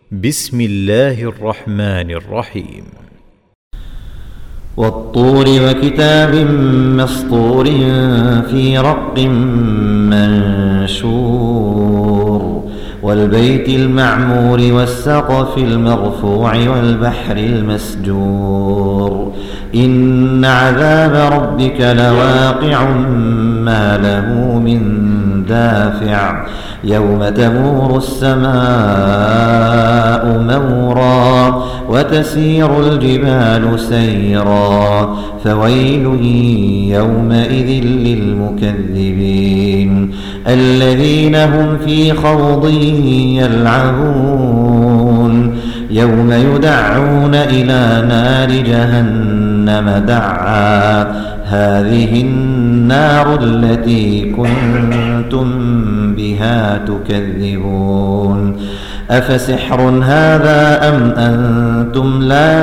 بسم الله الرحمن الرحيم. والطور وكتاب مسطور في رق منشور والبيت المعمور والسقف المرفوع والبحر المسجور إن عذاب ربك لواقع ما له من دافع يوم تمور السماء مورا وتسير الجبال سيرا فويل يومئذ للمكذبين الذين هم في خوض يلعبون يوم يدعون إلى نار جهنم دعا هذه النار التي كنتم بها تكذبون أفسحر هذا أم أنتم لا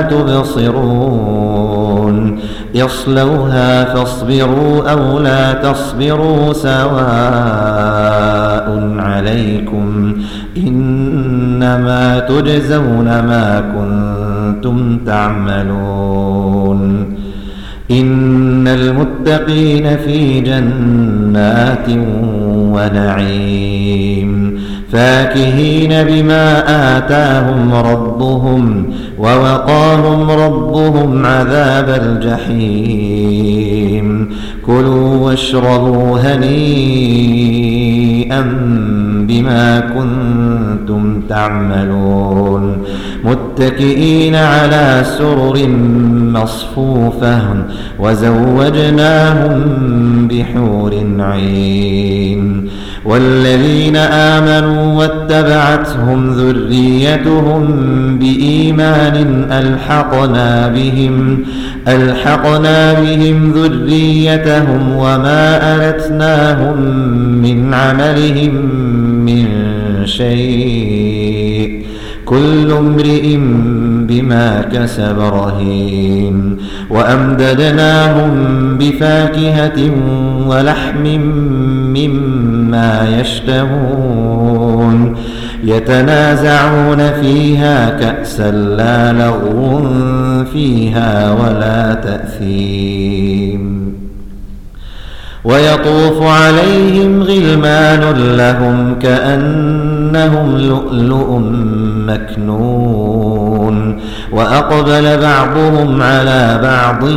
تبصرون يصلوها فاصبروا أو لا تصبروا سواء عليكم إنما تجزون ما كنتم تعملون إن المتقين في جنات ونعيم فاكهين بما آتاهم ربهم ووقاهم ربهم عذاب الجحيم كلوا واشربوا هنيئا بما كنتم تعملون متكئين على سرر مصفوفة وزوجناهم بحور عين والذين آمنوا واتبعتهم ذريتهم بإيمان ألحقنا بهم ذريتهم وما ألتناهم من عملهم من شيء كل امرئ بما كسب رهين وأمددناهم بفاكهة ولحم مما يشتهون يتنازعون فيها كأسا لا لغو فيها ولا تأثيم ويطوف عليهم غلمان لهم كأنهم لؤلؤ مكنون وأقبل بعضهم على بعض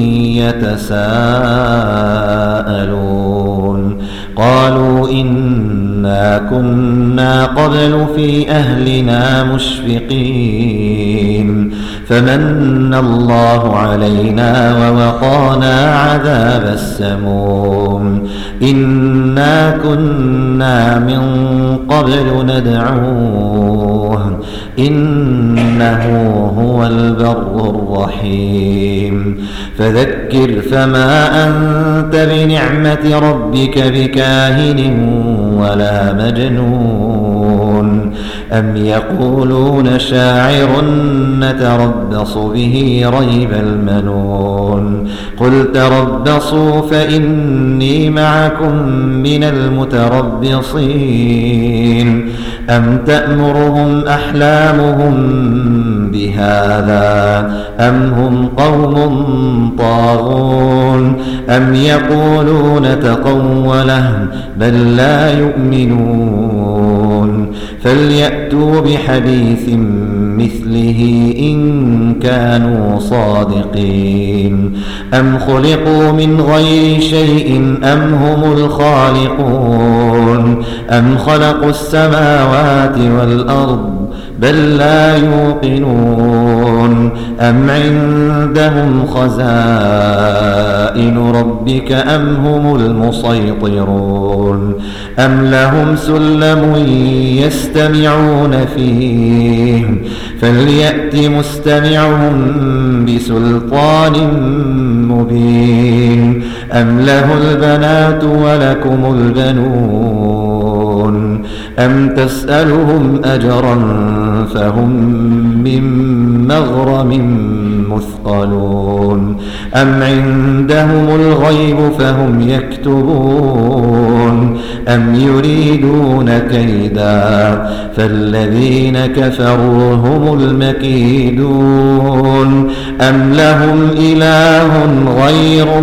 يتساءلون قالوا إنا كنا قبل في أهلنا مشفقين فمن الله علينا ووقانا عذاب السموم إنا كنا من قبل ندعوه إنه هو البر الرحيم فذكر فما أنت بنعمة ربك بكاهن ولا مجنون أم يقولون شاعر نتربص به ريب المنون قل تربصوا فإني معكم من المتربصين أم تأمرهم أحلامهم بهذا أم هم قوم طاغون أم يقولون تقوله بل لا يؤمنون فليأتوا بحديث مثله إن كانوا صادقين أم خلقوا من غير شيء أم هم الخالقون أم خلقوا السماوات والأرض بل لا يوقنون أم عندهم خزائن ربك أم هم المسيطرون أم لهم سلم يستمعون فيه فليأت مستمعهم بسلطان مبين أم له البنات ولكم البنون أم تسألهم أجرا فهم من مغرم مثقلون أم عندهم الغيب فهم يكتبون أم يريدون كيدا فالذين كفروا هم المكيدون أم لهم إله غير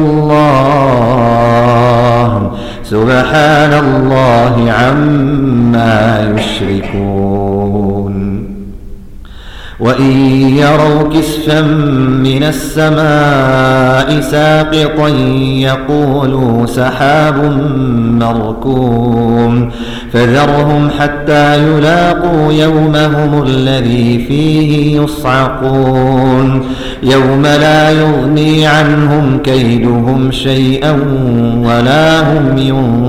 الله سبحان الله عما يشركون وإن يروا كسفا من السماء ساقطا يقولوا سحاب مركوم فذرهم حتى يلاقوا يومهم الذي فيه يصعقون يوم لا يغني عنهم كيدهم شيئا ولا هم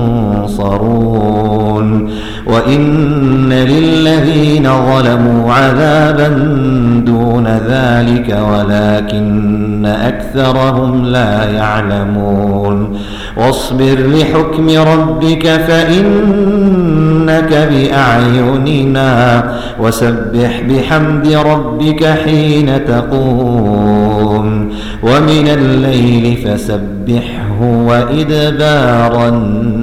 ينصرون وإن للذين ظلموا عذابا دون ذلك ولكن أكثرهم لا يعلمون واصبر لحكم ربك فإنك بأعيننا وسبح بحمد ربك حين تقوم ومن الليل فسبحه وإدبار النجوم